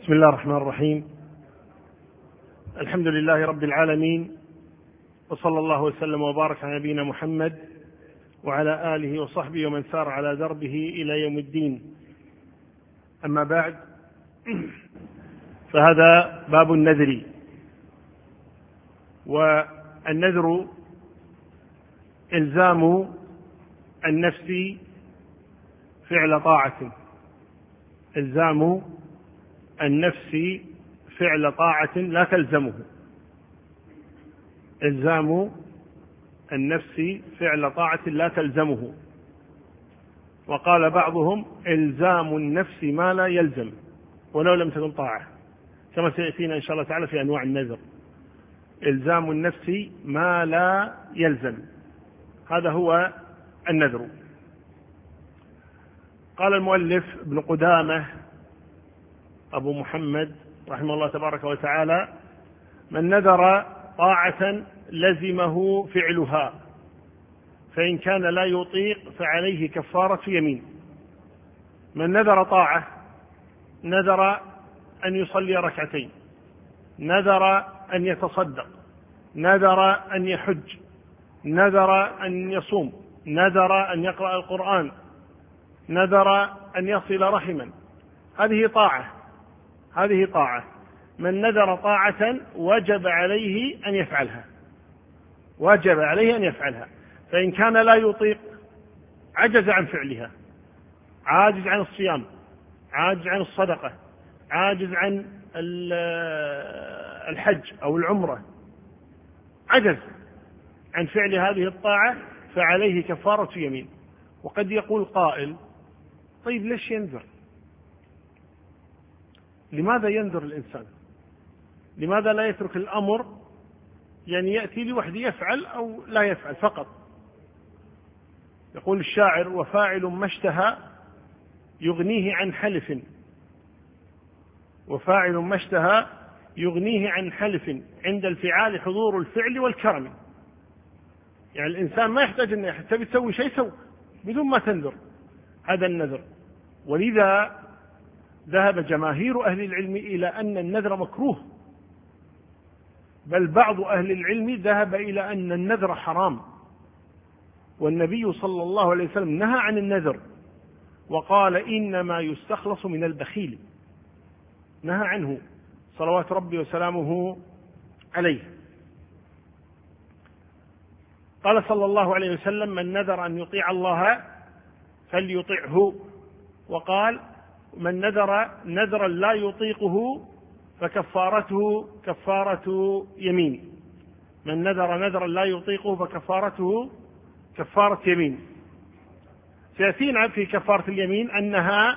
بسم الله الرحمن الرحيم. الحمد لله رب العالمين، وصلى الله وسلم وبارك على نبينا محمد وعلى آله وصحبه ومن سار على دربه إلى يوم الدين. أما بعد، فهذا باب النذر. والنذر إلزام النفس فعل طاعة، إلزام النفس فعل طاعة لا تلزمه، إلزام النفس فعل طاعة لا تلزمه. وقال بعضهم إلزام النفس ما لا يلزم ولو لم تكن طاعة، كما سيأتينا إن شاء الله تعالى في أنواع النذر. إلزام النفس ما لا يلزم، هذا هو النذر. قال المؤلف ابن قدامة أبو محمد رحمه الله تبارك وتعالى: من نذر طاعة لزمه فعلها، فإن كان لا يطيق فعليه كفارة يمين. من نذر طاعة، نذر أن يصلي ركعتين، نذر أن يتصدق، نذر أن يحج، نذر أن يصوم، نذر أن يقرأ القرآن، نذر أن يصل رحما، هذه طاعة، هذه طاعة. من نذر طاعة وجب عليه أن يفعلها، وجب عليه أن يفعلها. فإن كان لا يطيق، عجز عن فعلها، عاجز عن الصيام، عاجز عن الصدقة، عاجز عن الحج أو العمرة، عجز عن فعل هذه الطاعة، فعليه كفارة يمين. وقد يقول قائل: طيب ليش ينذر؟ لماذا ينذر الإنسان؟ لماذا لا يترك الأمر يعني يأتي لوحده يفعل أو لا يفعل فقط؟ يقول الشاعر: وفاعل ما اشتهى يغنيه عن حلف، وفاعل ما اشتهى يغنيه عن حلف، عند الفعال حضور الفعل والكرم. يعني الإنسان ما يحتاج أن تبي تسوي شيء سوي بدون ما تنذر، هذا النذر. ولذا ذهب جماهير أهل العلم إلى أن النذر مكروه، بل بعض أهل العلم ذهب إلى أن النذر حرام. والنبي صلى الله عليه وسلم نهى عن النذر وقال: إنما يستخلص من البخيل، نهى عنه صلوات ربي وسلامه عليه. قال صلى الله عليه وسلم: من نذر أن يطيع الله فليطعه. وقال: من نذر نذرا لا يطيقه فكفارته كفارة يمين. من نذر نذرا لا يطيقه فكفارته كفارة يمين. سيأتينا في كفارة اليمين أنها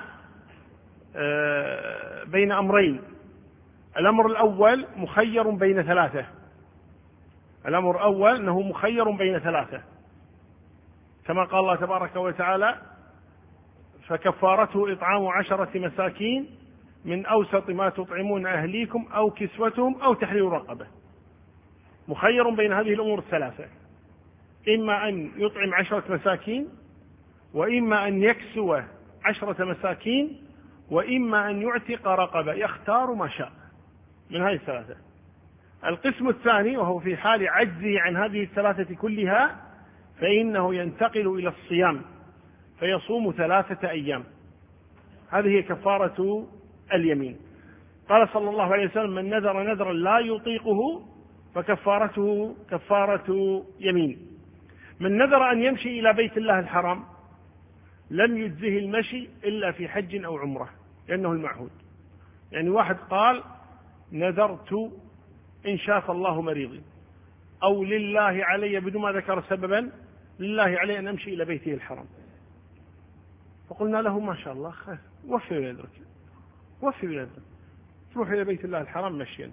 بين أمرين. الأمر الأول مخير بين ثلاثة، الأمر الأول أنه مخير بين ثلاثة، كما قال الله تبارك وتعالى: فكفارته إطعام 10 مساكين من أوسط ما تطعمون أهليكم أو كسوتهم أو تحرير رقبة. مخير بين هذه الأمور الثلاثة، إما أن يطعم 10 مساكين، وإما أن يكسو 10 مساكين، وإما أن يعتق رقبة، يختار ما شاء من هذه الثلاثة. القسم الثاني، وهو في حال عجزه عن هذه الثلاثة كلها، فإنه ينتقل إلى الصيام فيصوم 3 أيام، هذه هي كفارة اليمين. قال صلى الله عليه وسلم: من نذر نذرا لا يطيقه فكفارته كفارة يمين. من نذر أن يمشي إلى بيت الله الحرام لم يجزه المشي إلا في حج أو عمرة، لأنه المعهود. يعني واحد قال: نذرت إن شاف الله مريضي، أو لله علي، بدون ما ذكر سببا، لله علي أن أمشي إلى بيته الحرام. فقلنا له: ما شاء الله، خير، وفي بنذرك، وفي بنذرك، تروح إلى بيت الله الحرام مشيا.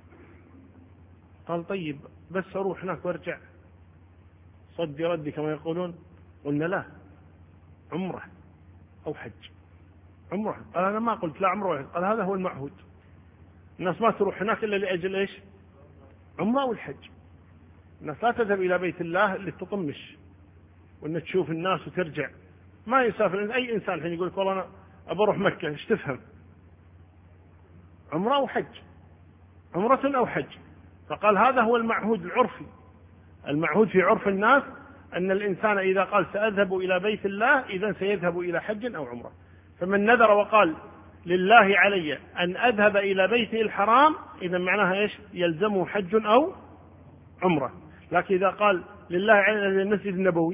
قال: طيب بس أروح هناك وارجع، صدي ردي كما يقولون. قلنا: لا، عمرة أو حج، عمرة. قال: أنا ما قلت لا عمرة ولا حج. قال: هذا هو المعهود، الناس ما تروح هناك إلا لأجل إيش؟ عمرة والحج. الناس لا تذهب إلى بيت الله اللي تطمش وأن تشوف الناس وترجع. ما يسافر أي إنسان الحين يقول لك: والله أنا أبى أروح مكة، إيش تفهم؟ عمرة أو حج، عمرة أو حج. فقال هذا هو المعهود العرفي، المعهود في عرف الناس أن الإنسان إذا قال سأذهب إلى بيت الله إذن سيذهب إلى حج أو عمرة. فمن نذر وقال لله علي أن أذهب إلى بيته الحرام إذن معناها إيش؟ يلزمه حج أو عمرة. لكن إذا قال لله علي المسجد النبوي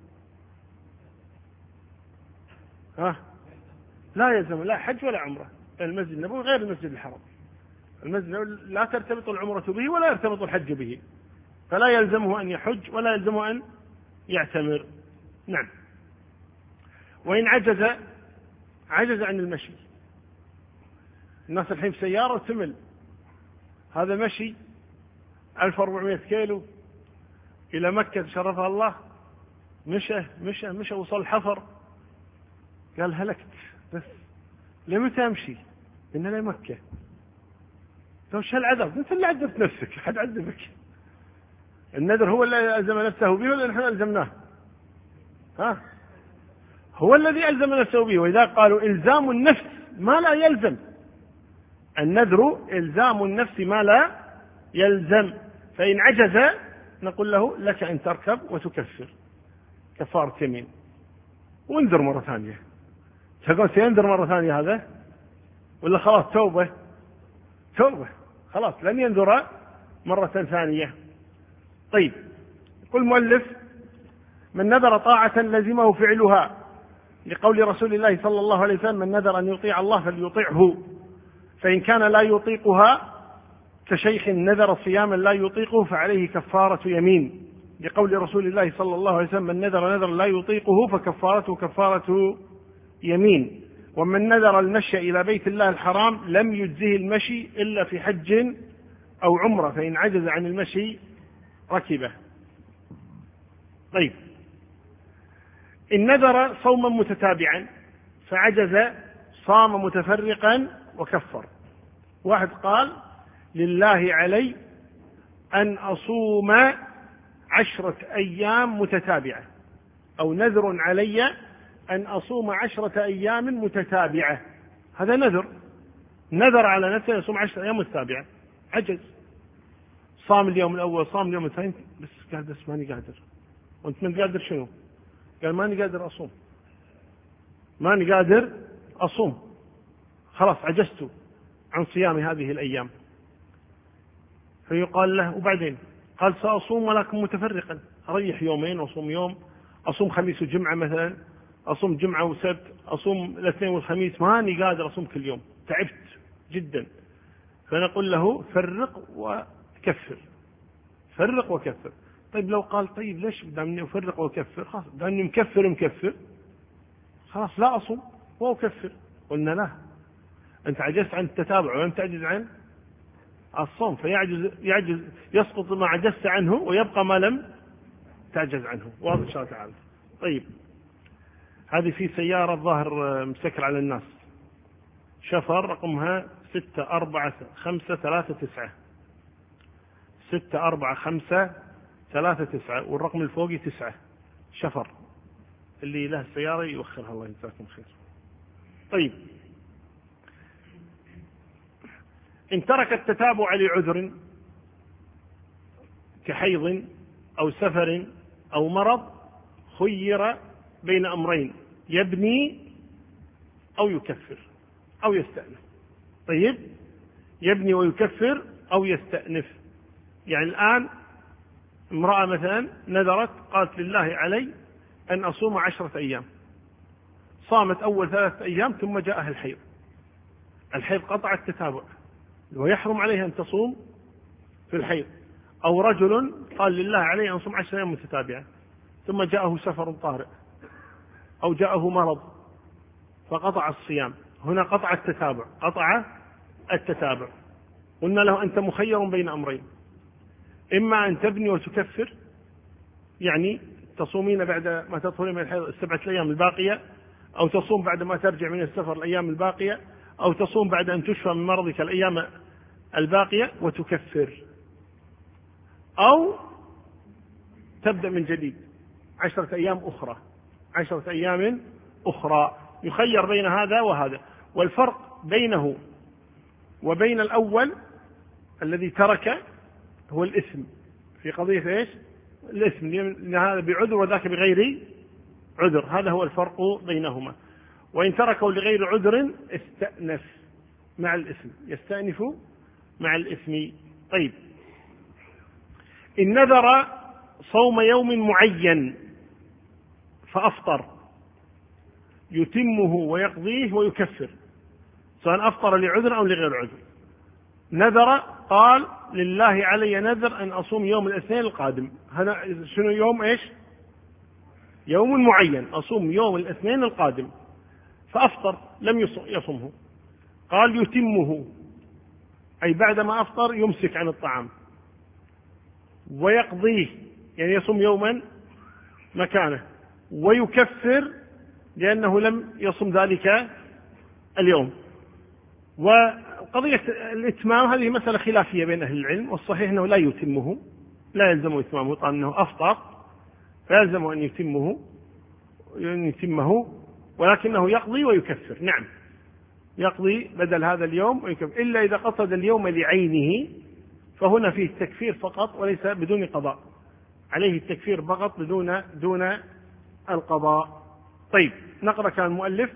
لا يلزم لا حج ولا عمرة. المسجد النبوي غير المسجد الحرام، المسجد النبوي لا ترتبط العمرة به ولا يرتبط الحج به، فلا يلزمه أن يحج ولا يلزمه أن يعتمر. نعم. وإن عجز عن المشي، الناس الحين في سيارة وتمل، هذا مشي 1400 كيلو إلى مكة شرفها الله، مشى وصل الحفر، قال هلكت، بس لمتى أمشي؟ إنه لمكة. طيب شو العذاب؟ أنت اللي عذبت نفسك، حد عذبك؟ النذر هو اللي ألزم نفسه به ولا نحن ألزمناه؟ هو الذي ألزم نفسه به. وإذا قالوا إلزام النفس ما لا يلزم، النذر إلزام النفس ما لا يلزم. فإن عجز نقول له لك أن تركب وتكفر كفارة يمين وانذر مرة ثانية. تقول سينذر مرة ثانية هذا ولا خلاص توبة خلاص لن ينذر مرة ثانية. طيب، يقول المؤلف من نذر طاعة لزمه فعلها، لقول رسول الله صلى الله عليه وسلم من نذر أن يطيع الله فليطيعه، فإن كان لا يطيقها كشيخ نذر صياما لا يطيقه فعليه كفارة يمين، لقول رسول الله صلى الله عليه وسلم من نذر لا يطيقه فكفارته كفارة يمين. ومن نذر المشي إلى بيت الله الحرام لم يجزه المشي إلا في حج أو عمرة، فإن عجز عن المشي ركبه. طيب، إن نذر صوما متتابعا فعجز صام متفرقا وكفر. واحد قال لله علي أن أصوم 10 أيام متتابعة، أو نذر علي أن أصوم 10 أيام متتابعة، هذا نذر على نفسه يصوم 10 أيام متتابعة، عجز، صام اليوم الأول صام اليوم الثاني، بس ماني قادر. وأنت من قادر شنو؟ قال ماني قادر أصوم، خلاص عجزت عن صيام هذه الأيام. فيقال له وبعدين؟ قال سأصوم ولكن متفرقا، أريح يومين وأصوم يوم، أصوم خميس وجمعة مثلا، أصوم جمعة وسبت، أصوم الاثنين والخميس، ماني قادر أصوم كل يوم، تعبت جدا. فنقول له فرق وكفر. طيب لو قال طيب ليش دامني أفرق وأكفر؟ خلاص دامني مكفر خلاص لا أصوم وأكفر. قلنا لا، أنت عجزت عن التتابع ولم تعجز عن الصوم، فيعجز يسقط ما عجزت عنه ويبقى ما لم تعجز عنه. واضح إن شاء الله تعالى. طيب، هذه في سيارة ظاهر مسكر على الناس، شفر رقمها 64539 64539 والرقم الفوقي 9 شفر. اللي له السيارة يوخرها الله يجزاكم خير. طيب، إن ترك التتابع لعذر كحيض أو سفر أو مرض خير بين أمرين، يبني أو يكفر أو يستأنف. طيب، يبني ويكفر أو يستأنف. يعني الآن امرأة مثلا نذرت قالت لله علي أن أصوم 10 أيام، صامت أول 3 أيام ثم جاءها الحيض قطع التتابع ويحرم عليها أن تصوم في الحيض. أو رجل قال لله علي أن أصوم 10 أيام متتابعة ثم جاءه سفر طارئ أو جاءه مرض فقطع الصيام، هنا قطع التتابع. قلنا له أنت مخير بين أمرين، إما أن تبني وتكفر، يعني تصومين بعد ما تطهرين من الحيض 7 أيام الباقية، أو تصوم بعد ما ترجع من السفر الأيام الباقية، أو تصوم بعد أن تشفى من مرضك الأيام الباقية وتكفر، أو تبدأ من جديد 10 أيام أخرى. يخير بين هذا وهذا. والفرق بينه وبين الأول الذي ترك هو الإثم في قضية إيش؟ الإثم، لأن هذا بعذر وذاك بغير عذر، هذا هو الفرق بينهما. وإن تركه لغير عذر استأنف مع الإثم، يستأنف مع الإثم. طيب، إن نذر صوم يوم معين فأفطر يتمه ويقضيه ويكفر، سواء أفطر لعذر أو لغير عذر. نذر قال لله علي نذر أن أصوم يوم الاثنين القادم، هذا شنو يوم إيش؟ يوم معين، أصوم يوم الاثنين القادم، فأفطر لم يصمه، قال يتمه أي بعدما أفطر يمسك عن الطعام، ويقضيه يعني يصوم يوما مكانه، ويكفر لأنه لم يصم ذلك اليوم. وقضية الإتمام هذه مسألة خلافية بين أهل العلم، والصحيح أنه لا يتمه، لا يلزم إتمامه، طبعا أنه أفطر فيلزم أن يتمه، ولكنه يقضي ويكفر. نعم، يقضي بدل هذا اليوم ويكفر، إلا إذا قصد اليوم لعينه فهنا فيه التكفير فقط وليس بدون قضاء، عليه التكفير فقط دون القضاء. طيب، نقرأ كان المؤلف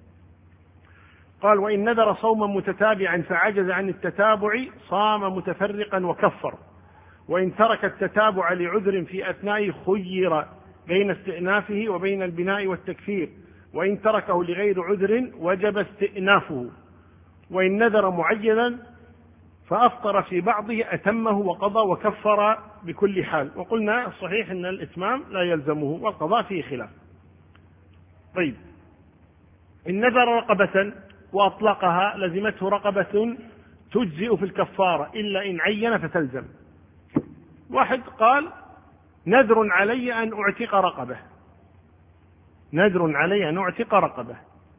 قال: وإن نذر صوما متتابعا فعجز عن التتابع صام متفرقا وكفر، وإن ترك التتابع لعذر في أثناء خير بين استئنافه وبين البناء والتكفير، وإن تركه لغير عذر وجب استئنافه، وإن نذر معينا فأفطر في بعضه أتمه وقضى وكفر بكل حال. وقلنا الصحيح أن الإتمام لا يلزمه والقضاء فيه خلاف. طيب، إن نذر رقبة وأطلقها لزمته رقبة تجزئ في الكفارة إلا إن عين فتلزم. واحد قال: نذر علي أن أعتق رقبة، نذر علي أن أعتق رقبة،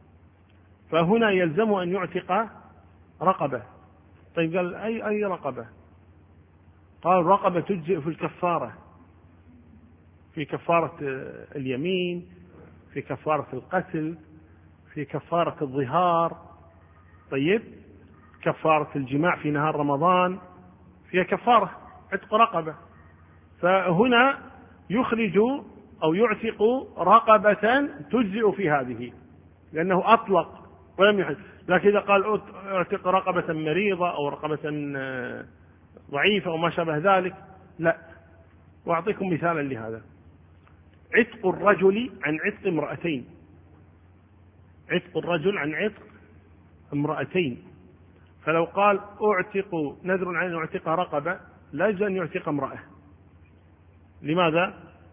فهنا يلزم أن يعتق رقبة. طيب، قال أي رقبة؟ قال: رقبة تجزئ في الكفارة، في كفارة اليمين، في كفارة القتل، في كفارة الظهار، طيب، كفارة الجماع في نهار رمضان، فيها كفارة عتق رقبة، فهنا يخرج أو يعتق رقبة تجزئ في هذه لأنه أطلق ولم يحد. لكن إذا قال اعتق رقبة مريضة أو رقبة ضعيفة أو ما شابه ذلك لا. وأعطيكم مثالا لهذا: عتق الرجل عن عتق امرأتين، عتق الرجل عن عتق امرأتين، فلو قال أعتق نذر عن أعتق رقبة لا يجوز أن يعتق امرأة. لماذا؟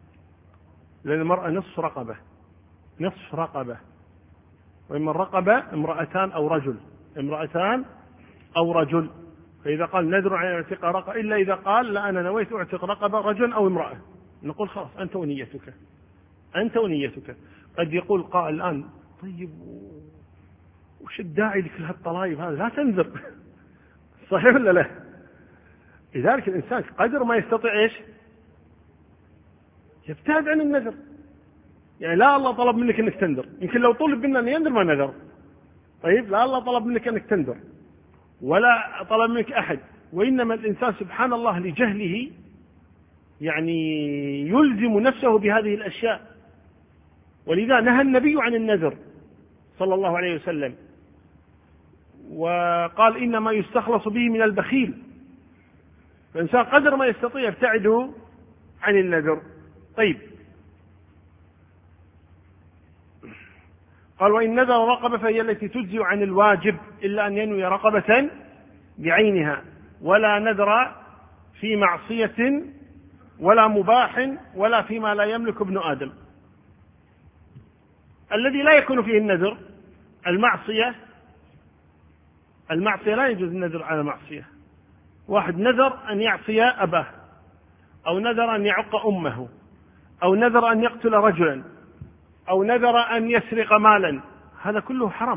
لأن المرأة نصف رقبة، نصف رقبة، وإما الرقبة امرأتان أو رجل، امرأتان أو رجل. فإذا قال نذر عن أعتق رقبة، إلا إذا قال لا أنا نويت أعتق رقبة رجل أو امرأة، نقول خلاص أنت ونيتك، أنت ونيتك. قد يقول قائل الآن: طيب وش الداعي لكل هالطلايب هذا؟ لا تنذر. صحيح ولا لا؟ لذلك الإنسان قدر ما يستطيع إيش؟ يبتعد عن النذر. يعني لا الله طلب منك أنك تنذر، يمكن لو طلب منا أن ينذر ما نذر. طيب، لا الله طلب منك أنك تنذر ولا طلب منك أحد، وإنما الإنسان سبحان الله لجهله يعني يلزم نفسه بهذه الأشياء. ولذا نهى النبي عن النذر صلى الله عليه وسلم، وقال: إنما يستخلص به من البخيل. فالإنسان قدر ما يستطيع يبتعد عن النذر. طيب، قال: وإن نذر رقبة فهي التي تجزئ عن الواجب إلا أن ينوي رقبة بعينها، ولا نذر في معصية ولا مباح ولا فيما لا يملك ابن آدم. الذي لا يكون فيه النذر المعصية، المعصية لا يجوز النذر على معصية. واحد نذر أن يعصي أباه، أو نذر أن يعق أمه، أو نذر أن يقتل رجلا، أو نذر أن يسرق مالا، هذا كله حرام.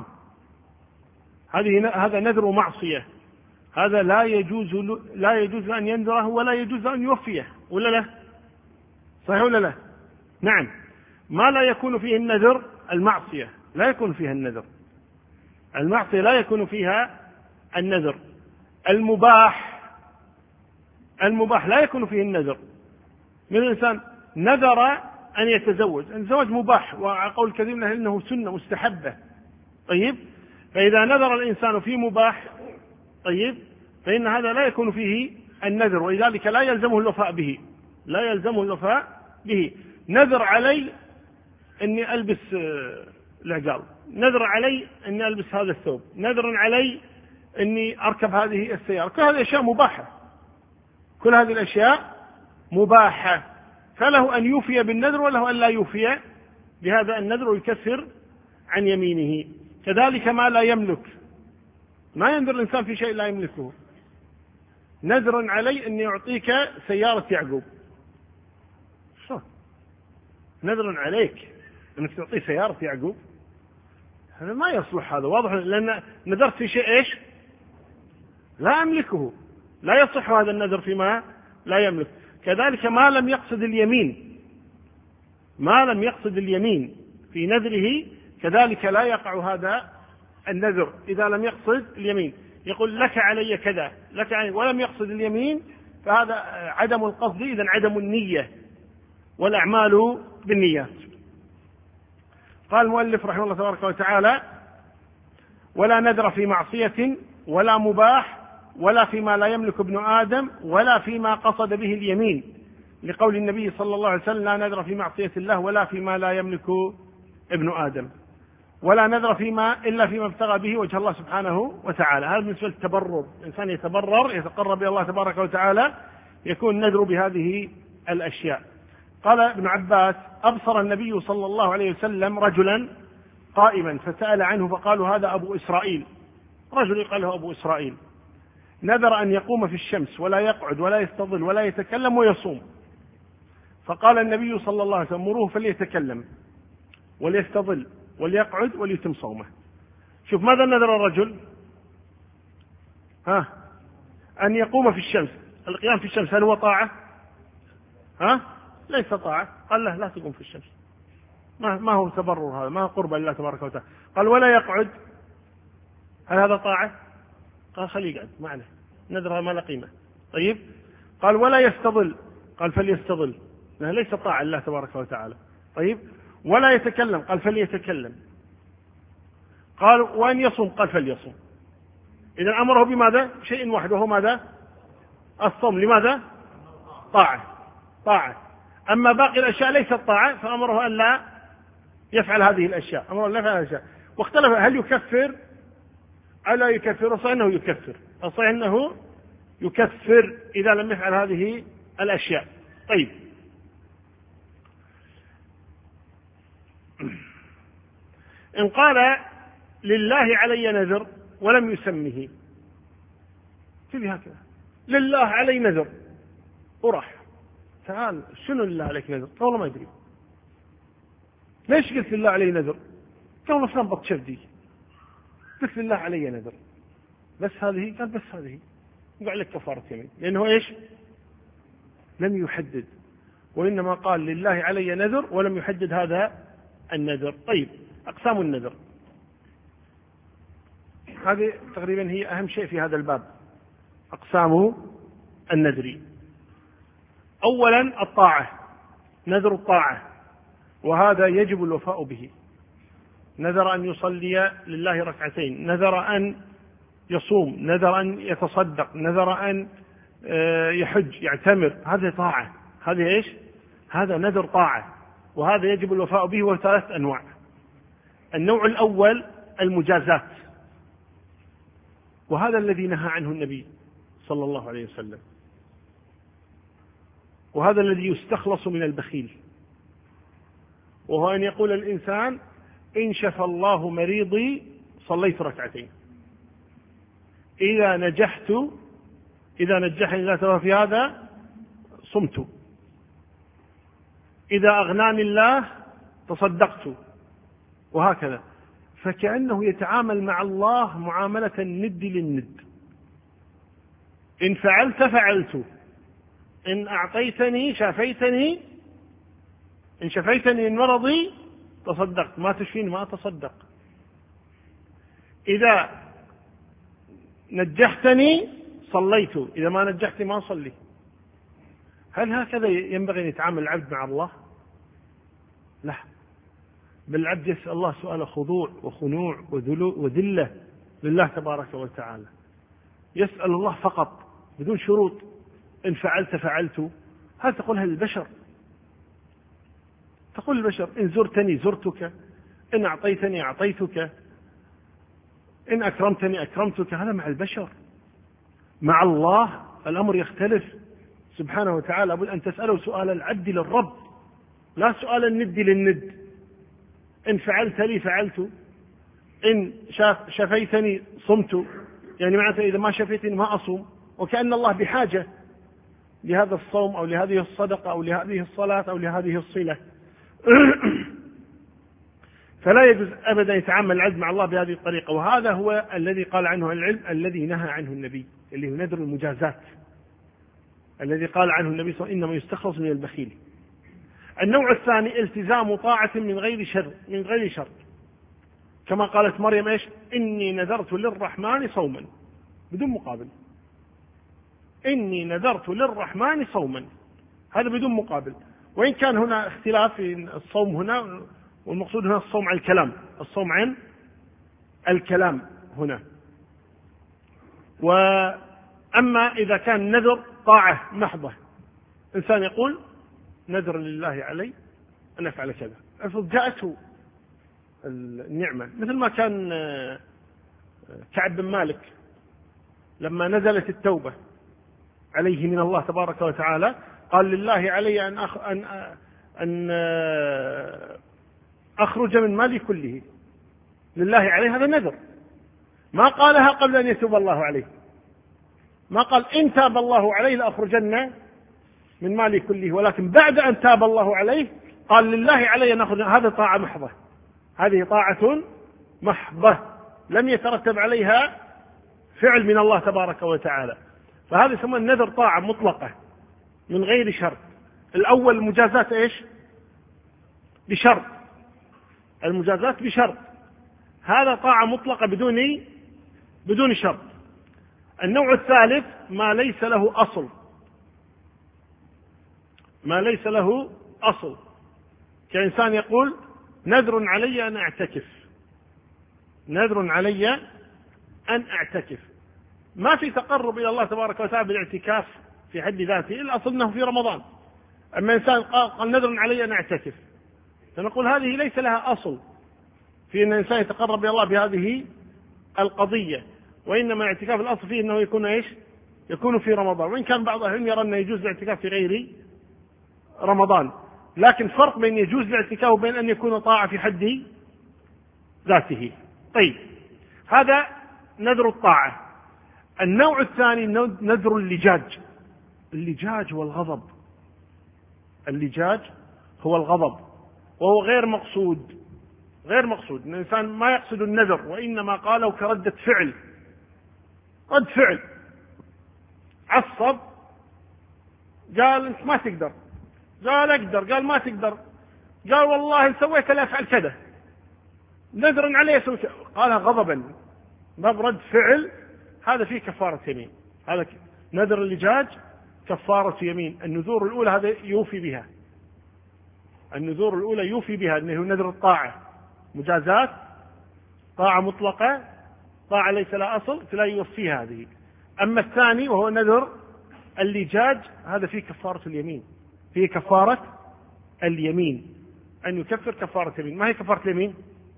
هذا نذر معصية، هذا لا يجوز أن ينذره ولا يجوز أن يوفيه، ولا لا؟ صحيح ولا لا؟ نعم. ما لا يكون فيه النذر المعصية لا يكون فيها النذر، المعصية لا يكون فيها النذر. المباح لا يكون فيه النذر. من الإنسان نذر أن يتزوج، الزواج مباح، وقول كثير من أهل أنه سنة مستحبة. طيب، فإذا نذر الإنسان في مباح، طيب، فإن هذا لا يكون فيه النذر، ولذلك لا يلزمه الوفاء به. نذر علي أني ألبس العقال، نذر علي أني ألبس هذا الثوب، نذر علي أني أركب هذه السيارة، كل هذه أشياء مباحة، كل هذه الأشياء مباحة، فله أن يوفي بالنذر وله أن لا يوفي بهذا النذر ويكفر عن يمينه. كذلك ما لا يملك، ما ينذر الإنسان في شيء لا يملكه. نذر علي أن يعطيك سيارة يعقوب، نذر عليك أنك تعطي سيارة يعقوب، هذا ما يصلح، هذا واضح، لأن نذرت في شيء إيش لا أملكه، لا يصح هذا النذر فيما لا يملك. كذلك ما لم يقصد اليمين في نذره، كذلك لا يقع هذا النذر إذا لم يقصد اليمين. يقول لك علي كذا، لك علي، ولم يقصد اليمين، فهذا عدم القصد، إذن عدم النية، والأعمال بالنيات. قال المؤلف رحمه الله تبارك وتعالى: ولا نذر في معصية ولا مباح ولا فيما لا يملك ابن آدم ولا فيما قصد به اليمين، لقول النبي صلى الله عليه وسلم: لا نذر في معصية الله ولا فيما لا يملك ابن آدم، ولا نذر إلا فيما ابتغى به وجه الله سبحانه وتعالى. هذا بالنسبة للتبرر، الإنسان يتقرب إلى الله تبارك وتعالى، يكون نذر بهذه الأشياء. قال ابن عباس: أبصر النبي صلى الله عليه وسلم رجلا قائما فسأل عنه فقالوا: هذا أبو إسرائيل. رجل قال له أبو إسرائيل، نذر أن يقوم في الشمس ولا يقعد ولا يستظل ولا يتكلم ويصوم. فقال النبي صلى الله عليه وسلم: مروه فليتكلم وليستظل وليقعد وليتم صومه. شوف ماذا نذر الرجل؟ أن يقوم في الشمس. القيام في الشمس هل هو طاعة؟ ليس طاعة. قال له: لا تقوم في الشمس. ما هو تبرر هذا، ما هو قرب لله تبارك وتعالى. قال: ولا يقعد، هل هذا طاعة؟ قال: خليه يقعد معنا، نذرها ما لا قيمة. طيب. قال: ولا يستظل، قال: فليستظل، لأنها ليس طاعة لله تبارك وتعالى. طيب. ولا يتكلم، قال: فليتكلم. قال: وأن يصوم، قال: فليصوم. إذا أمره بماذا؟ شيء واحد، وهو ماذا؟ الصوم. لماذا؟ طاعة. أما باقي الأشياء ليست طاعة، فأمره أن لا يفعل هذه الأشياء، أمره لا يفعل هذه الأشياء. واختلف هل يكفر أو لا يكفر. الصحيح أنه يكفر إذا لم يفعل هذه الأشياء. طيب. إن قال: لله علي نذر ولم يسمه، كيف هكذا؟ لله علي نذر وراح، تعال شنو لله عليك نذر؟ والله ما يدري. ليش قلت لله علي نذر؟ قال: فلان بط شفدي، قلت لله علي نذر، بس هذه. قال: بس هذه، يقع لك كفارة يمين، لأنه إيش؟ لم يحدد، وإنما قال لله علي نذر ولم يحدد هذا النذر. طيب، أقسام النذر هذه تقريبا هي أهم شيء في هذا الباب. أقسام النذر: أولا الطاعة، نذر الطاعة، وهذا يجب الوفاء به. نذر أن يصلي لله ركعتين، نذر أن يصوم، نذر أن يتصدق، نذر أن يحج يعتمر، هذه طاعة. هذه إيش؟ هذا نذر طاعة، وهذا يجب الوفاء به، وهو 3 أنواع. النوع الأول المجازات، وهذا الذي نهى عنه النبي صلى الله عليه وسلم، وهذا الذي يستخلص من البخيل، وهو أن يقول الإنسان: إن شفى الله مريضي صليت ركعتين، إذا نجحني الله تعالى في هذا صمت، إذا أغناني الله تصدقت، وهكذا. فكأنه يتعامل مع الله معاملة الند للند. إن فعلت فعلت، إن أعطيتني شافيتني، إن شفيتني من مرضي تصدقت، ما تشفيني ما أتصدق، إذا نجحتني صليت، إذا ما نجحت ما أصلي. هل هكذا ينبغي أن يتعامل العبد مع الله؟ لا، بل العبد يسأل الله سؤال خضوع وخنوع وذلة لله تبارك وتعالى. يسأل الله فقط بدون شروط، إن فعلت فعلت. هل تقولها للبشر؟ تقول البشر إن زرتني زرتك، إن أعطيتني أعطيتك، إن أكرمتني أكرمتك. هذا مع البشر. مع الله الأمر يختلف سبحانه وتعالى. أبد أن تسأله سؤال العبد للرب، لا سؤال الند للند. إن فعلت لي فعلت، إن شفيتني صمت، يعني معناته إذا ما شفيتني ما أصوم، وكأن الله بحاجة لهذا الصوم أو لهذه الصدقة أو لهذه الصلاة أو لهذه الصلة. فلا يجوز أبدا يتعامل العبد مع الله بهذه الطريقة. وهذا هو الذي قال عنه العلم الذي نهى عنه النبي، اللي هو نذر المجازات، الذي قال عنه النبي صلى الله عليه وسلم إنما يستخلص من البخيل. النوع الثاني التزام طاعة من غير شرط، كما قالت مريم إيش؟ إني نذرت للرحمن صوما، بدون مقابل. إني نذرت للرحمن صوما، هذا بدون مقابل. وإن كان هنا اختلاف في الصوم هنا، والمقصود هنا الصوم عن الكلام، الصوم عن الكلام هنا. وأما إذا كان نذر طاعة محضة، إنسان يقول نذر لله علي أن أفعل كذا، افرض جاءته النعمة، مثل ما كان كعب بن مالك لما نزلت التوبة عليه من الله تبارك وتعالى، قال لله علي أن أخرج من مالي كله، لله عليه، هذا نذر. ما قالها قبل أن يتوب الله عليه، ما قال إن تاب الله عليه لأخرجن من مالي كله، ولكن بعد أن تاب الله عليه قال لله علي أن أخرج. هذا طاعة محضة، هذه طاعة محضة لم يترتب عليها فعل من الله تبارك وتعالى. فهذا يسمى النذر طاعة مطلقة من غير شرط. الأول المجازات إيش؟ بشرط، المجازات بشرط، هذا طاعة مطلقة بدون شرط. النوع الثالث ما ليس له أصل، ما ليس له أصل، كإنسان يقول نذر علي أن أعتكف، نذر علي أن أعتكف، ما في تقرب إلى الله تبارك وتعالى بالاعتكاف في حد ذاته، الأصل أنه في رمضان. أما إنسان قال نذر علي أن أعتكف، فنقول هذه ليس لها أصل في أن الإنسان يتقرب إلى الله بهذه القضية، وإنما الاعتكاف الأصل فيه أنه يكون إيش؟ يكون في رمضان. وإن كان بعض أهل يرى أنه يجوز الاعتكاف في غير رمضان، لكن فرق بين يجوز الاعتكاف وبين أن يكون طاعة في حد ذاته. طيب، هذا نذر الطاعة. النوع الثاني نذر اللجاج. اللجاج هو الغضب، اللجاج هو الغضب، وهو غير مقصود، غير مقصود. الإنسان ما يقصد النذر، وإنما قاله كردة فعل، رد فعل، عصب، قال أنت ما تقدر، قال أقدر، قال ما تقدر، قال والله إن سويت لا أفعل كذا، نذرا عليه سويت، قالها غضبا، باب رد فعل، هذا فيه كفارة يمين. هذا نذر اللجاج كفارة يمين. النذور الأولى هذا يوفي بها، النذور الأولى يوفي بها، أنه نذر الطاعة، مجازات، طاعة مطلقة، طاعة ليس لها أصل، فلا يوفي هذه. أما الثاني وهو نذر اللجاج، هذا فيه كفارة اليمين، فيه كفارة اليمين، أن يكفر كفارة اليمين. ما هي كفارة اليمين؟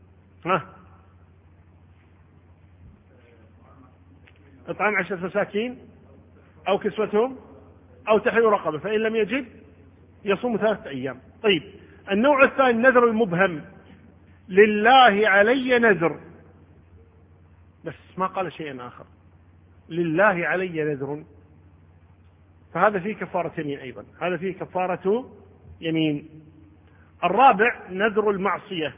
إطعام 10 مساكين أو كسوتهم أو تحرير رقبة، فإن لم يجد يصوم 3 أيام. طيب، النوع الثاني النذر المبهم، لله علي نذر، بس ما قال شيئا آخر، لله علي نذر، فهذا فيه كفارة يمين أيضا، هذا فيه كفارة يمين. الرابع نذر المعصية،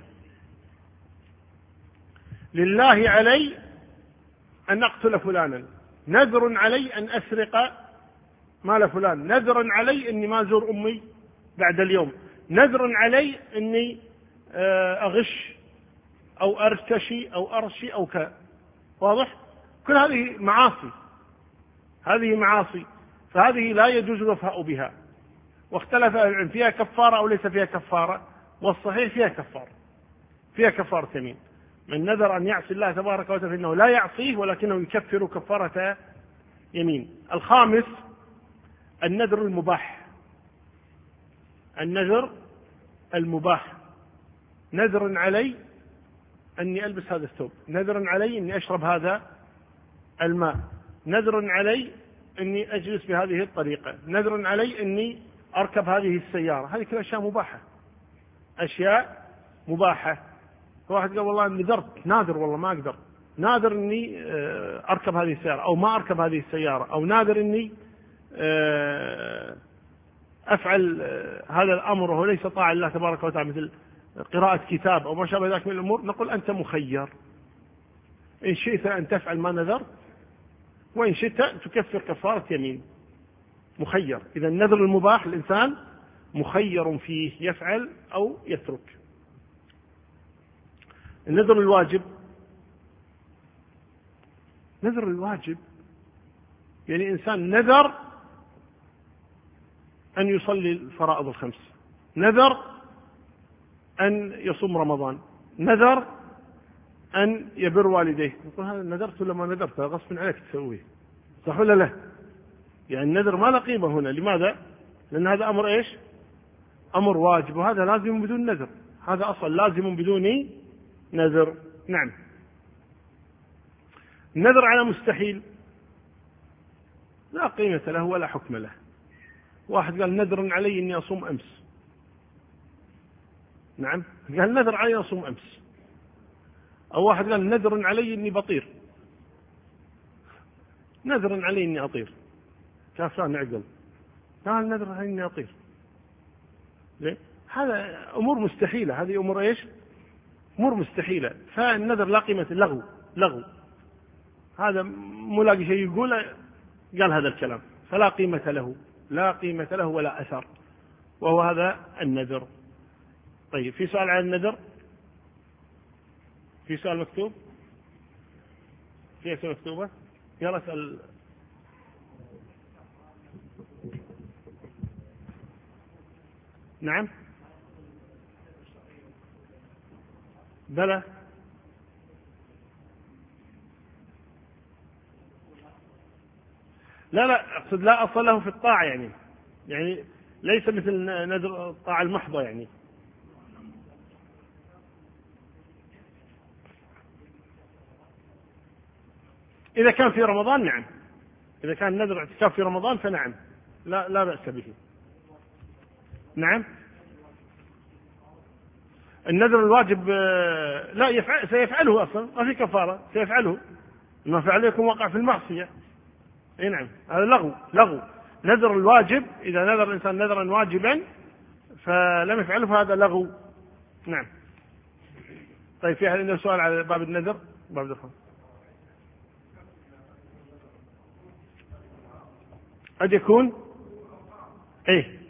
لله علي أن أقتل فلانا، نذر علي أن أسرق مال فلان، نذر علي أني ما أزور أمي بعد اليوم، نذر علي أني أغش أو أرتشي أو أرشي أو واضح؟ كل هذه معاصي، هذه معاصي، فهذه لا يجوز الوفاء بها. واختلف أهل العلم فيها كفارة أو ليس فيها كفارة، والصحيح فيها كفارة، فيها كفارة يمين. من نذر أن يعصي الله تبارك وتعالى فإنه لا يعصيه ولكنه يكفر كفارة يمين. الخامس النذر المباح. النذر المباح: نذر علي أني ألبس هذا الثوب، نذر علي أني أشرب هذا الماء، نذر علي أني أجلس بهذه الطريقة، نذر علي أني أركب هذه السيارة. هذه كلها أشياء مباحة، أشياء مباحة. واحد قال والله نذرت، نادر والله ما أقدر، نادر أني أركب هذه السيارة أو ما أركب هذه السيارة، أو نادر أني أفعل هذا الأمر وهو ليس طاعة لله تبارك وتعالى، مثل قراءة كتاب أو ما شابه ذلك من الأمور. نقول أنت مخير، إن شئت أن تفعل ما نذرت، وإن شئت تكفر كفارة يمين. مخير. إذا النذر المباح الإنسان مخير فيه، يفعل أو يترك. النذر الواجب: نذر الواجب يعني إنسان نذر أن يصلي الفرائض الخمس، نذر أن يصوم رمضان، نذر أن يبر والديه. يقول هذا نذرت ولا ما نذرت؟ غصب عليك تسويه، صح ولا لا؟ يعني النذر ما له قيمة هنا. لماذا؟ لأن هذا أمر إيش؟ أمر واجب، وهذا لازم بدون نذر. هذا أصلا لازم بدون نذر. نعم. النذر على مستحيل لا قيمة له ولا حكم له. واحد قال نذر علي إني أصوم أمس، نعم، قال نذر علي أصوم أمس. أو واحد قال نذر علي إني بطير، نذر علي إني أطير، كافران عقل، قال نذر علي إني أطير. ليه؟ هذا أمور مستحيلة، هذه أمور إيش؟ أمور مستحيلة. فالنذر لا قيمة، لغو، لغو. هذا ملاقي شيء يقول قال هذا الكلام، فلا قيمة له، لا قيمة له ولا أثر، وهو هذا النذر. طيب، في سؤال عن النذر؟ في سؤال مكتوب؟ في أسئلة مكتوبة؟ يلا اسأل. نعم، بلى. لا أقصد لا أصل له في الطاعة، يعني ليس مثل نذر الطاعة المحضة. يعني إذا كان في رمضان نعم، إذا كان نذر اعتكاف في رمضان فنعم، لا بأس به. نعم. النذر الواجب لا سيفعله أصلا، ما في كفارة، سيفعله، ما فعله يكون وقع في المعصية. اي نعم، هذا لغو. نذر الواجب إذا نذر الإنسان نذرا واجبا فلم يفعله فهذا لغو. نعم. طيب، في أحد عنده سؤال على باب النذر؟ باب الدخان قد يكون ايه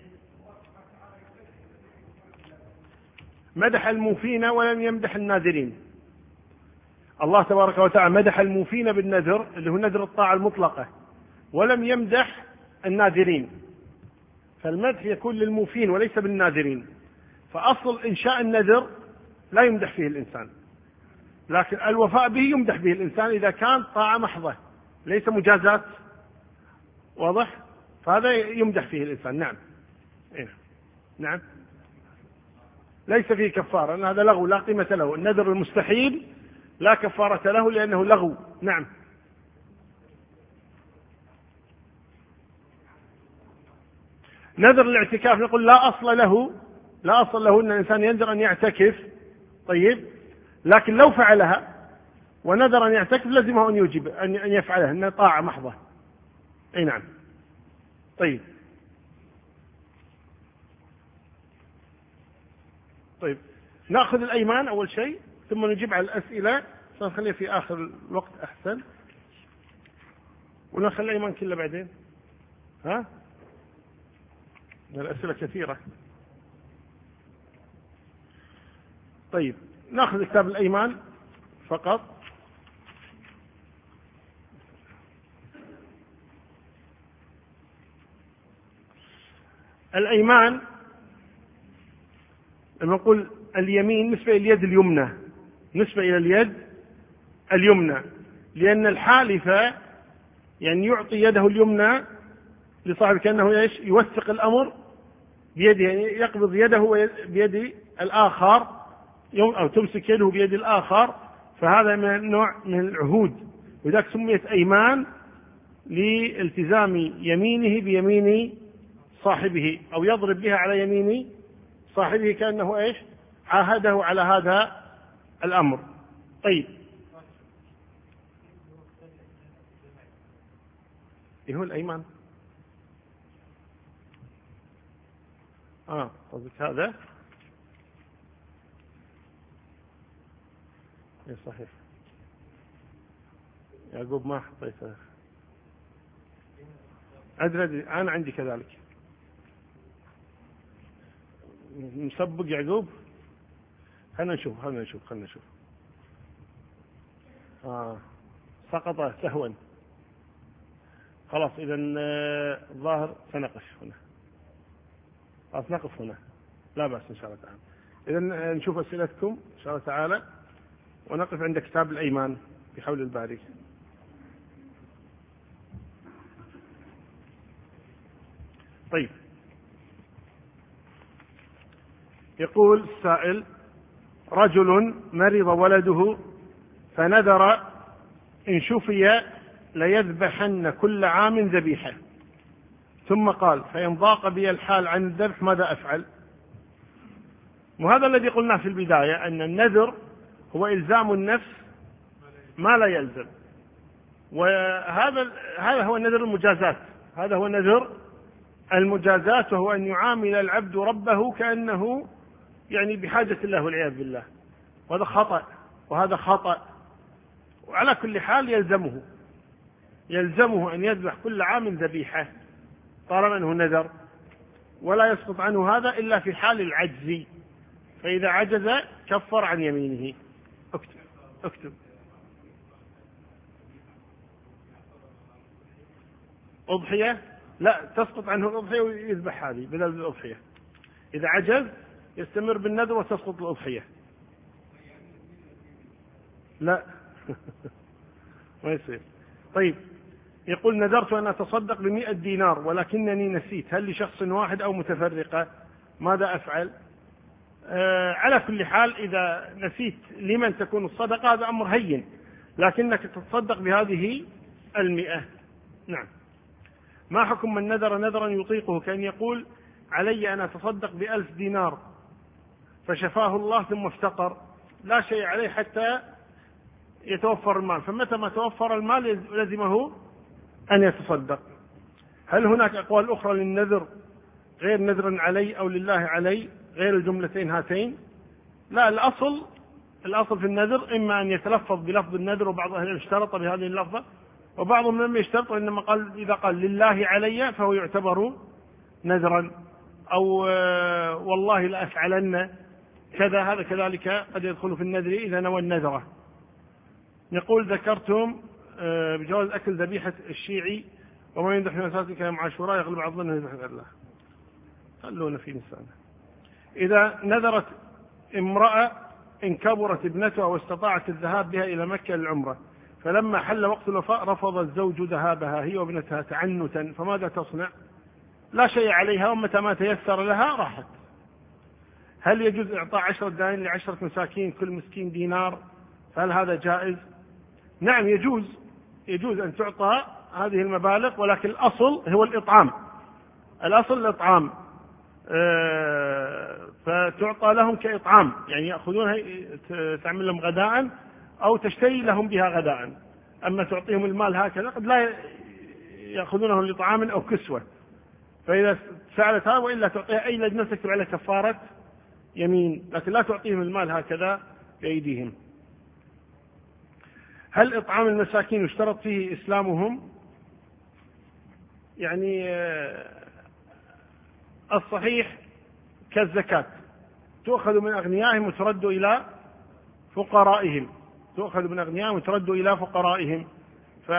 مدح الموفين ولم يمدح الناذرين. الله تبارك وتعالى مدح الموفين بالنذر اللي هو نذر الطاعة المطلقة، ولم يمدح الناذرين. فالمدح يكون للموفين وليس بالناذرين. فأصل إنشاء النذر لا يمدح فيه الإنسان، لكن الوفاء به يمدح به الإنسان إذا كان طاعة محضة ليس مجازات. واضح؟ فهذا يمدح فيه الإنسان. نعم. نعم، ليس فيه كفارة، لأن هذا لغو لا قيمة له. النذر المستحيل لا كفارة له لأنه لغو. نعم. نذر الاعتكاف نقول لا أصل له أن الإنسان ينذر أن يعتكف. طيب، لكن لو فعلها ونذر أن يعتكف لزمه أن يوجب أن يفعلها، أنها طاعة محضة. أي نعم. طيب، نأخذ الأيمان أول شيء ثم نجيب على الأسئلة، سنخليها في آخر الوقت أحسن، ونخلي الأيمان كله بعدين. الأسئلة كثيرة. طيب، نأخذ كتاب الأيمان فقط. الأيمان لما نقول اليمين نسبة إلى اليد اليمنى، نسبة إلى اليد اليمنى، لأن الحالف يعني يعطي يده اليمنى لصاحب كأنه يوثق الأمر بيده، يعني يقبض يده بيد الآخر أو تمسك يده بيد الآخر، فهذا من نوع من العهود، وذلك سميت أيمان لالتزام يمينه بيمين صاحبه، أو يضرب بها على يمين صاحبه كأنه عاهده على هذا الأمر. طيب، إيه هو الأيمان؟ قصدك هذا؟ إيه صحيح، يعقوب ما حطيته. أدري أنا عندي كذلك مسبق يعقوب. خلنا نشوف سقط سهوا. خلاص إذا الظاهر سنقف هنا، خلاص نقف هنا، لا بأس إن شاء الله تعالى. إذا نشوف أسئلتكم إن شاء الله تعالى، ونقف عند كتاب الأيمان بحول الباري. طيب، يقول السائل: رجل مرض ولده فنذر إن شفي ليذبحن كل عام ذبيحة، ثم قال: فإن ضاق بي الحال عن الذبح ماذا أفعل؟ وهذا الذي قلنا في البداية، أن النذر هو إلزام النفس ما لا يلزم، وهذا هو نذر المجازات، هذا هو نذر المجازات، وهو أن يعامل العبد ربه كأنه يعني بحاجة الله والعياذ بالله، وهذا خطأ، وعلى كل حال يلزمه أن يذبح كل عام ذبيحة طالما أنه نذر، ولا يسقط عنه هذا إلا في حال العجز، فإذا عجز كفر عن يمينه. اكتب أضحية، لا تسقط عنه الأضحية ويذبح هذه بدل الأضحية، إذا عجز يستمر بالنذر وتسقط الأضحية. لا ما يصير. طيب، يقول: نذرت أن أتصدق ب100 دينار ولكنني نسيت، هل لشخص واحد أو متفرقة؟ ماذا أفعل؟ على كل حال إذا نسيت لمن تكون الصدقة هذا أمر هين، لكنك تتصدق بهذه 100. نعم. ما حكم من نذر نذرا يطيقه، كأن يقول: علي أن أتصدق ب1000 دينار فشفاه الله ثم افتقر، لا شيء عليه حتى يتوفر المال، فمتى ما توفر المال لزمه أن يتصدق. هل هناك أقوال أخرى للنذر غير نذر علي أو لله علي غير الجملتين هاتين؟ لا، الأصل في النذر إما أن يتلفظ بلفظ النذر، وبعض أهل اشترط بهذه اللفظة، وبعضهم لم يشترط، إنما قال إذا قال لله علي فهو يعتبر نذرا، أو والله لأفعلن كذا، هذا كذلك قد يدخل في النذر إذا نوى النذرة. يقول: ذكرتم بجواز أكل ذبيحة الشيعي وما ينذبح في مساجد كلام عاشوراء يغلب على الظن يذبح الله، خلونا في نساء. إذا نذرت امرأة إن كبرت ابنتها واستطاعت الذهاب بها إلى مكة للعمرة، فلما حل وقت الوفاء رفض الزوج ذهابها هي وابنتها تعنتا، فماذا تصنع؟ لا شيء عليها، ومتى ما تيسر لها راحت. هل يجوز إعطاء 10 دنانير ل10 مساكين كل مسكين دينار؟ فهل هذا جائز؟ نعم، يجوز أن تعطى هذه المبالغ، ولكن الأصل هو الإطعام، فتعطى لهم كإطعام، يعني يأخذونها تعمل لهم غداء أو تشتري لهم بها غداء، أما تعطيهم المال هكذا قد لا يأخذونه لطعام أو كسوة، فإذا فعلت هذا، وإلا تعطيها أي لجنة تكتب على كفارة يمين، لكن لا تعطيهم المال هكذا بأيديهم. هل إطعام المساكين يشترط فيه إسلامهم؟ يعني الصحيح كالزكاة، تؤخذ من أغنيائهم وترد إلى فقرائهم،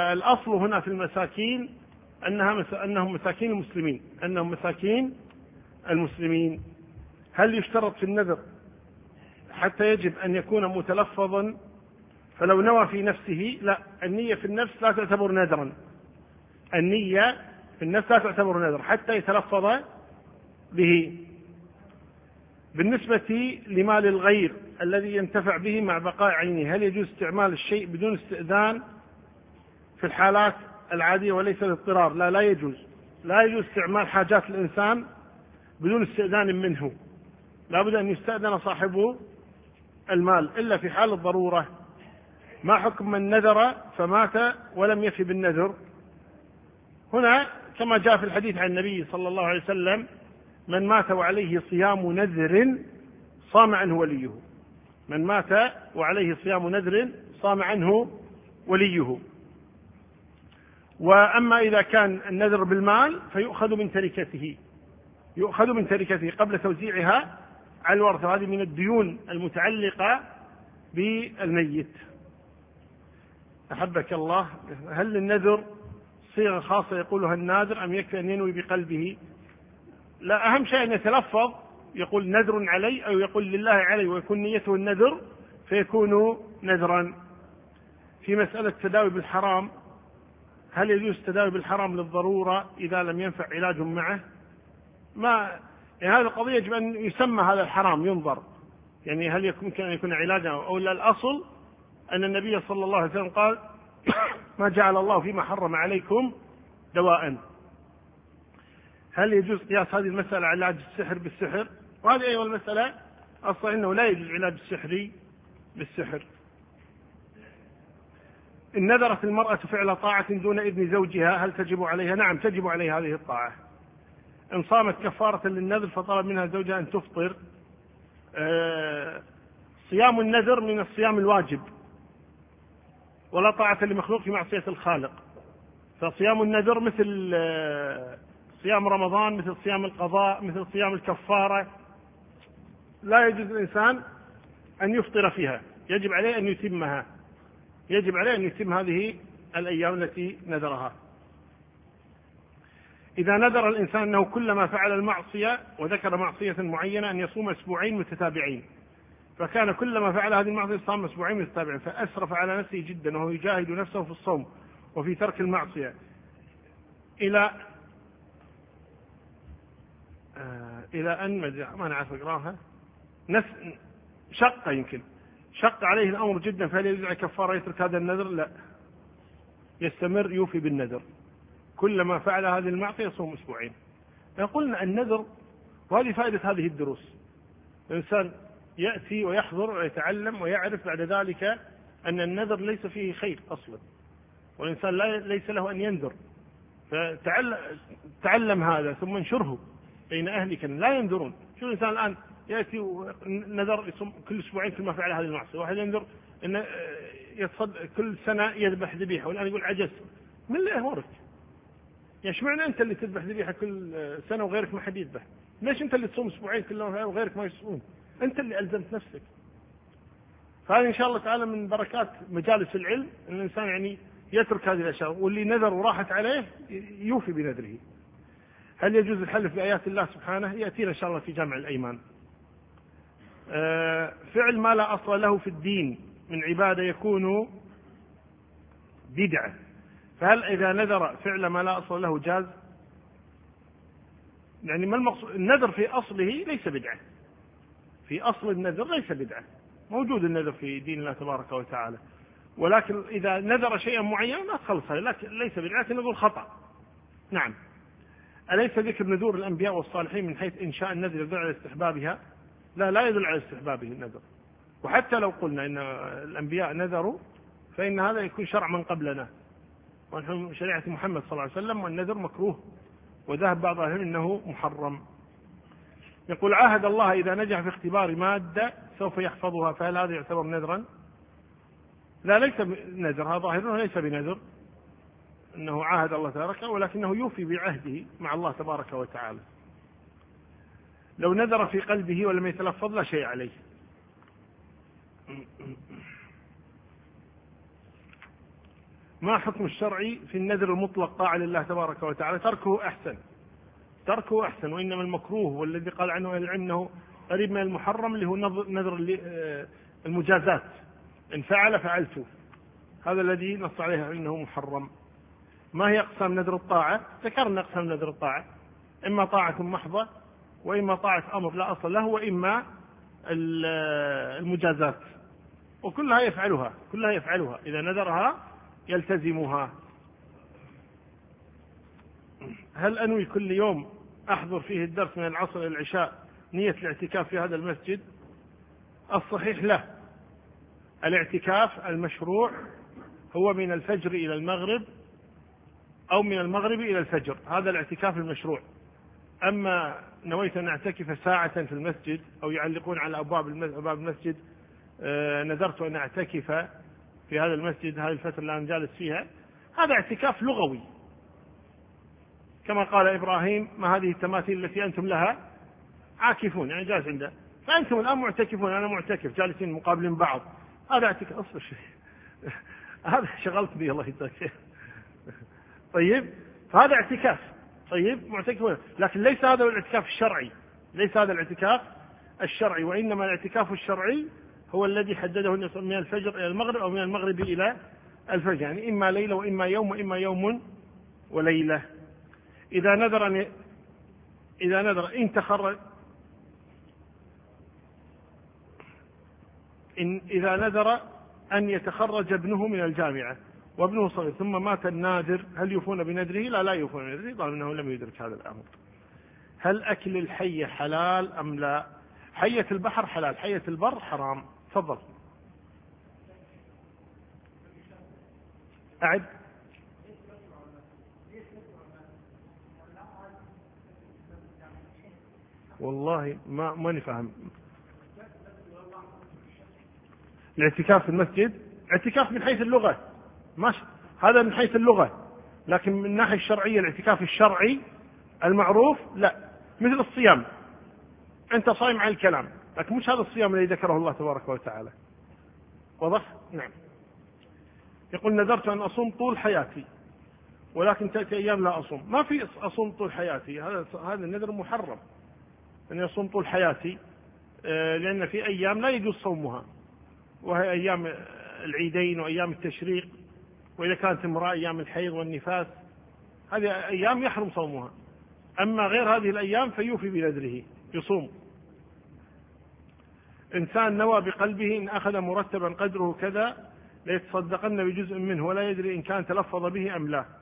فالأصل هنا في المساكين أنهم مساكين المسلمين، أنهم مساكين المسلمين؟ هل يشترط في النذر حتى يجب أن يكون متلفظا؟ فلو نوى في نفسه لا، النية في النفس لا تعتبر نذرا، النية في النفس لا تعتبر نذر حتى يتلفظ به. بالنسبة لمال الغير الذي ينتفع به مع بقاء عينه، هل يجوز استعمال الشيء بدون استئذان في الحالات العادية وليس الاضطرار؟ لا، لا يجوز. لا يجوز استعمال حاجات الإنسان بدون استئذان منه، لا بد أن يستأذن صاحب المال إلا في حال الضرورة. ما حكم من نذر فمات ولم يفي بالنذر؟ هنا كما جاء في الحديث عن النبي صلى الله عليه وسلم: من مات وعليه صيام نذر صام عنه وليه. من مات وعليه صيام نذر صام عنه وليه. وأما إذا كان النذر بالمال فيؤخذ من تركته، يؤخذ من تركته قبل توزيعها على الورثة. هذه من الديون المتعلقة بالميت. أحبك الله، هل النذر صيغة خاصة يقولها الناذر أم يكفي أن ينوي بقلبه؟ لا، أهم شيء أن يتلفظ، يقول نذر علي أو يقول لله علي، ويكون نيته النذر فيكون نذرا. في مسألة التداوي بالحرام، هل يجوز التداوي بالحرام للضرورة إذا لم ينفع علاج معه؟ ما يعني هذه القضية يجب أن يسمى هذا الحرام، ينظر يعني هل يمكن أن يكون علاجا أو لا. الأصل أن النبي صلى الله عليه وسلم قال: ما جعل الله فيما حرم عليكم دواء. هل يجوز قياس هذه المسألة على علاج السحر بالسحر؟ وهذه أيضا المسألة أصلا أنه لا يجوز العلاج السحري بالسحر. إن نذرت المرأة فعل طاعة دون إذن زوجها هل تجب عليها؟ نعم، تجب عليها هذه الطاعة. إن صامت كفارة للنذر فطلب منها زوجها أن تفطر. صيام النذر من الصيام الواجب، ولا طاعة لمخلوق في معصية الخالق. فصيام النذر مثل صيام رمضان، مثل صيام القضاء، مثل صيام الكفارة، لا يجوز الإنسان أن يفطر فيها، يجب عليه أن يتمها، يجب عليه أن يتم هذه الأيام التي نذرها. إذا نذر الإنسان أنه كلما فعل المعصية وذكر معصية معينة أن يصوم أسبوعين متتابعين، فكان كلما فعل هذه المعصية صام أسبوعين متتابعين، فأسرف على نفسه جدا وهو يجاهد نفسه في الصوم وفي ترك المعصية إلى أن ما نعرف أقراها شق عليه الأمر جدا، فهل يجعل كفارة يترك هذا النذر؟ لا، يستمر يوفي بالنذر، كلما فعل هذه المعصية يصوم أسبوعين. قلنا النذر، وهذه فائدة هذه الدروس، الإنسان يأتي ويحضر ويتعلم ويعرف بعد ذلك أن النذر ليس فيه خير أصلا، والإنسان ليس له أن ينذر. فتعلم هذا ثم انشره بين أهلك لا ينذرون. شو الإنسان الآن يأتي ونذر يصوم كل أسبوعين كل ما فعل هذه المعصية، واحد ينذر إن يتصدق كل سنة يذبح ذبيحة، والآن يقول عجزت. من اللي أمرك؟ يعني اشمعنى أنت اللي تذبح ذبيحة كل سنة وغيرك ما حد يذبح؟ ليش أنت اللي تصوم أسبوعين كل ما وغيرك ما يصوم؟ أنت اللي ألزمت نفسك. فهذا إن شاء الله تعالى من بركات مجالس العلم أن الإنسان يعني يترك هذه الأشياء، واللي نذر وراحت عليه يوفي بنذره. هل يجوز الحلف بآيات الله سبحانه؟ يأتينا إن شاء الله في جامع الأيمان. فعل ما لا أصل له في الدين من عبادة يكون بدعة، فهل إذا نذر فعل ما لا أصل له جاز؟ يعني ما المقصود؟ النذر في أصله ليس بدعة، في أصل النذر ليس بدعة، موجود النذر في دين الله تبارك وتعالى، ولكن إذا نذر شيئا معينا لا تخلص، لكن ليس بدعة، لكن نقول خطأ. نعم. أليس ذكر نذور الأنبياء والصالحين من حيث إنشاء النذر يدل على استحبابها؟ لا، لا يدل على استحبابه النذر. وحتى لو قلنا إن الأنبياء نذروا فإن هذا يكون شرع من قبلنا، ونحن شريعة محمد صلى الله عليه وسلم، والنذر مكروه، وذهب بعض أهل إنه محرم. يقول: عاهد الله إذا نجح في اختبار مادة سوف يحفظها، فهل هذا يعتبر نذرا؟ لا، ليس نذر، هذا ظاهره ليس بنذر، أنه عاهد الله تبارك، ولكنه يوفي بعهده مع الله تبارك وتعالى. لو نذر في قلبه ولم يتلفظ لا شيء عليه. ما حكم الشرعي في النذر المطلق طاعة لله تبارك وتعالى؟ تركه أحسن، تركه أحسن. وإنما المكروه والذي قال عنه أهل العلم أنه قريب من المحرم اللي هو نذر المجازات، إن فعل فعلت، هذا الذي نص عليه أنه محرم. ما هي أقسام نذر الطاعة؟ ذكرنا أقسام نذر الطاعة: إما طاعة محضة، وإما طاعة أمر لا أصل له، وإما المجازات، وكلها يفعلها إذا نذرها يلتزمها. هل أنوي كل يوم أحضر فيه الدرس من العصر إلى العشاء نية الاعتكاف في هذا المسجد؟ الصحيح له. الاعتكاف المشروع هو من الفجر إلى المغرب أو من المغرب إلى الفجر، هذا الاعتكاف المشروع. أما نويت أن أعتكف ساعة في المسجد أو يعلقون على أبواب المسجد نذرت أن أعتكف في هذا المسجد هذه الفترة اللي أنا جالس فيها، هذا اعتكاف لغوي، كما قال إبراهيم: ما هذه التماثيل التي أنتم لها عاكفون، يعني جالس عنده، فأنتم الآن معتكفون، أنا معتكف، جالسين مقابلين بعض، هذا اعتكاف. أصبر شيء هذا شغلتني الله يجزاك. طيب، فهذا اعتكاف، طيب معتكفون، لكن ليس هذا الاعتكاف الشرعي، ليس هذا الاعتكاف الشرعي، وإنما الاعتكاف الشرعي هو الذي حدده من الفجر إلى المغرب أو من المغرب إلى الفجر، يعني إما ليلة وإما يوم وإما يوم وليلة. إذا نذر إذا نذر أن يتخرج ابنه من الجامعة وابنه صغير ثم مات الناذر، هل يوفون بنذره؟ لا يوفون بنذره، طالما أنه لم يدرك هذا الأمر. هل أكل الحية حلال أم لا؟ حية البحر حلال، حية البر حرام. تفضل. أعد. والله ما نفهم. الاعتكاف في المسجد اعتكاف من حيث اللغة، هذا من حيث اللغة، لكن من الناحية الشرعية الاعتكاف الشرعي المعروف لا، مثل الصيام، أنت صايم عن الكلام، لكن مش هذا الصيام الذي ذكره الله تبارك وتعالى. واضح؟ نعم. يقول: نذرت أن أصوم طول حياتي ولكن تأتي أيام لا أصوم. ما في أصوم طول حياتي، هذا النذر محرم أن يصوم طول حياتي، لأن في أيام لا يجوز صومها، وهي أيام العيدين وأيام التشريق، وإذا كانت امرأة أيام الحيض والنفاس، هذه أيام يحرم صومها. أما غير هذه الأيام فيوفي بنذره، يصوم. إنسان نوى بقلبه إن أخذ مرتبا قدره كذا ليتصدقن بجزء منه ولا يدري إن كان تلفظ به أم لا،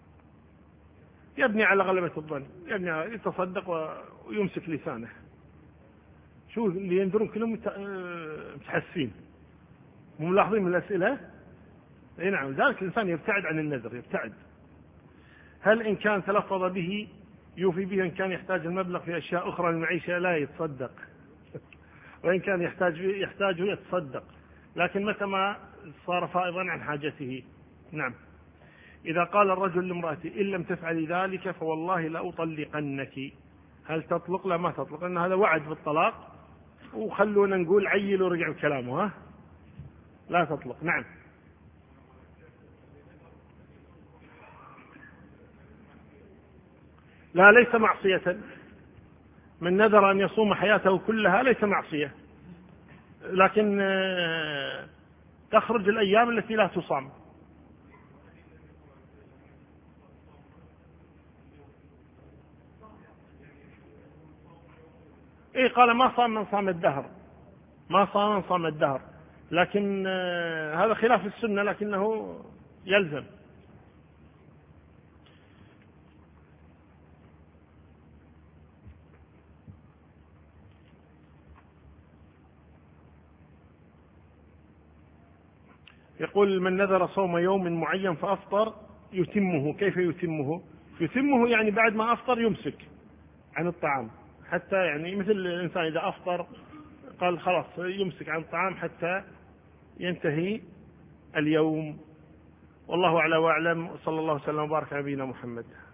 يبني على غلبة الظن، يتصدق ويمسك لسانه. شو اللي ينذرون كلهم متحسين، مو ملاحظين من الأسئلة؟ اي نعم. ذلك الإنسان يبتعد عن النذر، يبتعد. هل إن كان تلفظ به يوفي به؟ إن كان يحتاج المبلغ في أشياء أخرى للمعيشة لا يتصدق وإن كان يحتاجه يتصدق، لكن متى ما صار فائضا عن حاجته. نعم. إذا قال الرجل لامرأته: إن لم تفعلي ذلك فوالله لأطلقنك، هل تطلق؟ لا، ما تطلق، لأن هذا وعد بالطلاق، وخلونا نقول عيل ورجع بكلامه، ها، لا تطلق. نعم. لا، ليس معصية. من نذر أن يصوم حياته كلها ليس معصية، لكن تخرج الأيام التي لا تصام. إيه، قال: ما صام من صام الدهر، ما صام من صام الدهر، لكن هذا خلاف السنة، لكنه يلزم. يقول: من نذر صوم يوم معين فأفطر يتمه، كيف يتمه؟ يتمه يعني بعد ما أفطر يمسك عن الطعام، حتى يعني مثل الإنسان إذا أفطر قال خلاص يمسك عن الطعام حتى ينتهي اليوم. والله أعلى وأعلم، صلى الله وسلم وبارك على نبينا محمد.